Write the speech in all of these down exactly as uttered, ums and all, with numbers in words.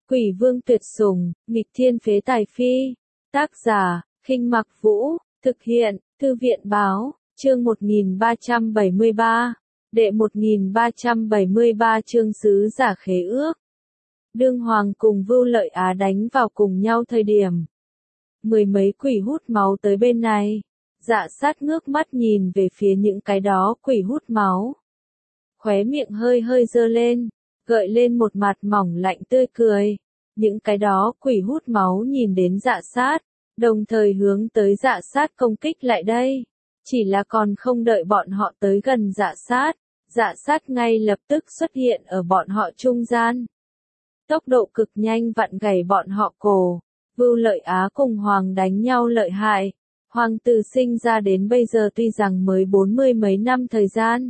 Quỷ vương tuyệt sủng, nghịch thiên phế tài phi. Tác giả, Khinh Mặc Vũ, thực hiện, Thư viện Báo, chương một nghìn ba trăm bảy mươi ba, đệ một nghìn ba trăm bảy mươi ba chương sứ giả khế ước. Đương Hoàng cùng Vưu Lợi Á đánh vào cùng nhau thời điểm. Mười mấy quỷ hút máu tới bên này. Dạ sát ngước mắt nhìn về phía những cái đó quỷ hút máu. Khóe miệng hơi hơi dơ lên, gợi lên một mặt mỏng lạnh tươi cười. Những cái đó quỷ hút máu nhìn đến dạ sát, đồng thời hướng tới dạ sát công kích lại đây. Chỉ là còn không đợi bọn họ tới gần dạ sát, dạ sát ngay lập tức xuất hiện ở bọn họ trung gian. Tốc độ cực nhanh vặn gãy bọn họ cổ. Vưu Lợi Á cùng Hoàng đánh nhau lợi hại. Hoàng từ sinh ra đến bây giờ tuy rằng mới bốn mươi mấy năm thời gian.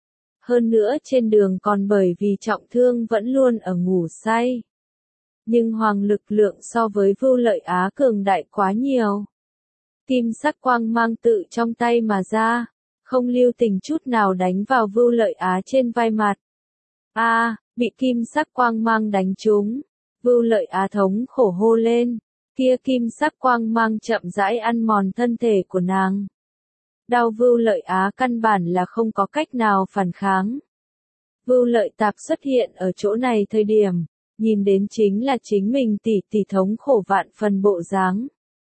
Hơn nữa trên đường còn bởi vì trọng thương vẫn luôn ở ngủ say. Nhưng Hoàng lực lượng so với Vưu Lợi Á cường đại quá nhiều. Kim sắc quang mang tự trong tay mà ra, không lưu tình chút nào đánh vào Vưu Lợi Á trên vai mặt. A, à, bị kim sắc quang mang đánh trúng. Vưu Lợi Á thống khổ hô lên. Kia kim sắc quang mang chậm rãi ăn mòn thân thể của nàng. Đau Vưu Lợi Á căn bản là không có cách nào phản kháng. Vưu Lợi Tạp xuất hiện ở chỗ này thời điểm, nhìn đến chính là chính mình tỷ tỷ thống khổ vạn phần bộ dáng.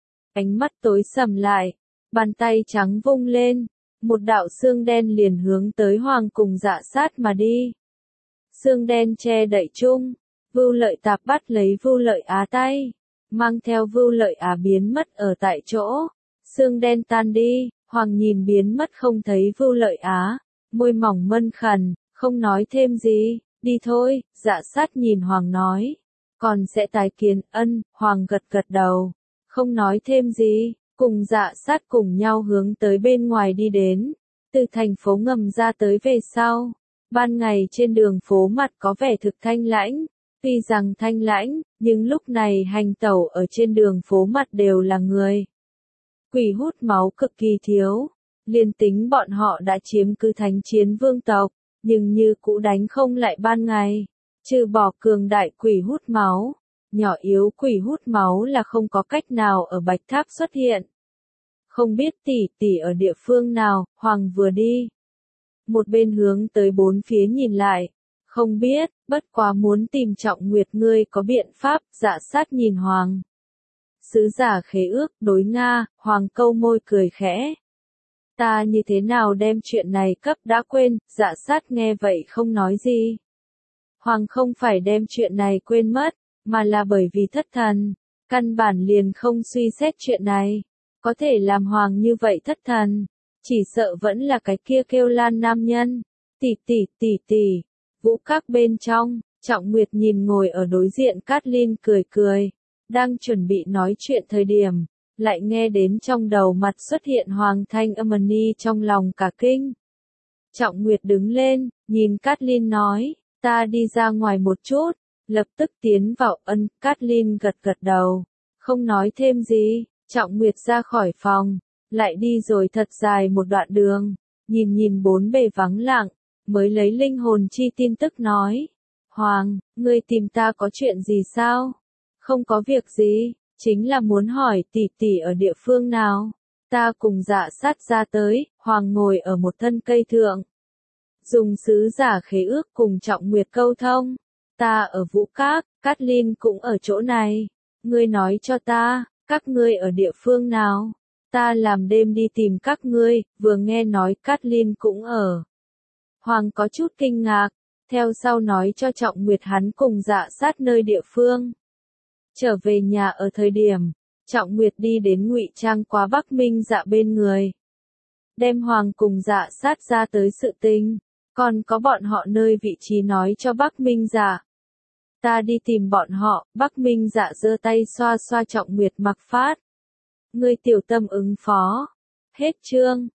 Ánh mắt tối sầm lại, bàn tay trắng vung lên, một đạo xương đen liền hướng tới Hoàng cùng dạ sát mà đi. Xương đen che đậy chung, Vưu Lợi Tạp bắt lấy Vưu Lợi Á tay, mang theo Vưu Lợi Á biến mất ở tại chỗ. Xương đen tan đi, Hoàng nhìn biến mất không thấy Vưu Lợi Á, môi mỏng mân khẩn, không nói thêm gì, đi thôi, dạ sát nhìn Hoàng nói. Còn sẽ tái kiến, ân, Hoàng gật gật đầu, không nói thêm gì, cùng dạ sát cùng nhau hướng tới bên ngoài đi đến. Từ thành phố ngầm ra tới về sau, ban ngày trên đường phố mặt có vẻ thực thanh lãnh. Tuy rằng thanh lãnh, nhưng lúc này hành tẩu ở trên đường phố mặt đều là người. Quỷ hút máu cực kỳ thiếu, liên tính bọn họ đã chiếm cứ thánh chiến vương tộc, nhưng như cũ đánh không lại ban ngày. Trừ bỏ cường đại quỷ hút máu, nhỏ yếu quỷ hút máu là không có cách nào ở Bạch Tháp xuất hiện. Không biết tỷ tỷ ở địa phương nào, Hoàng vừa đi. Một bên hướng tới bốn phía nhìn lại. Không biết, bất quá muốn tìm Trọng Nguyệt ngươi có biện pháp, dạ sát nhìn Hoàng. Sứ giả khế ước, đối Nga, Hoàng câu môi cười khẽ. Ta như thế nào đem chuyện này cấp đã quên, dạ sát nghe vậy không nói gì. Hoàng không phải đem chuyện này quên mất, mà là bởi vì thất thần, căn bản liền không suy xét chuyện này. Có thể làm Hoàng như vậy thất thần, chỉ sợ vẫn là cái kia kêu lan nam nhân. Tỷ tỷ tỷ tỷ. Vũ các bên trong, Trọng Nguyệt nhìn ngồi ở đối diện Cát-Linh cười cười, đang chuẩn bị nói chuyện thời điểm, lại nghe đến trong đầu mặt xuất hiện Hoàng thanh âm ni trong lòng cả kinh. Trọng Nguyệt đứng lên, nhìn Cát-Linh nói, ta đi ra ngoài một chút, lập tức tiến vào. Ân. Cát-Linh gật gật đầu, không nói thêm gì. Trọng Nguyệt ra khỏi phòng, lại đi rồi thật dài một đoạn đường, nhìn nhìn bốn bề vắng lặng. Mới lấy linh hồn chi tin tức nói. Hoàng, ngươi tìm ta có chuyện gì sao? Không có việc gì, chính là muốn hỏi tỷ tỷ ở địa phương nào. Ta cùng dạ sát ra tới, Hoàng ngồi ở một thân cây thượng. Dùng sứ giả khế ước cùng Trọng Nguyệt câu thông. Ta ở Vũ Các, Cát-Linh cũng ở chỗ này. Ngươi nói cho ta, các ngươi ở địa phương nào? Ta làm đêm đi tìm các ngươi, vừa nghe nói Cát-Linh cũng ở. Hoàng có chút kinh ngạc, theo sau nói cho Trọng Nguyệt hắn cùng dạ sát nơi địa phương. Trở về nhà ở thời điểm, Trọng Nguyệt đi đến ngụy trang quá Bắc Minh Dạ bên người. Đem Hoàng cùng dạ sát ra tới sự tình, còn có bọn họ nơi vị trí nói cho Bắc Minh Dạ. Ta đi tìm bọn họ, Bắc Minh Dạ giơ tay xoa xoa Trọng Nguyệt mặc phát. Ngươi tiểu tâm ứng phó. Hết chương.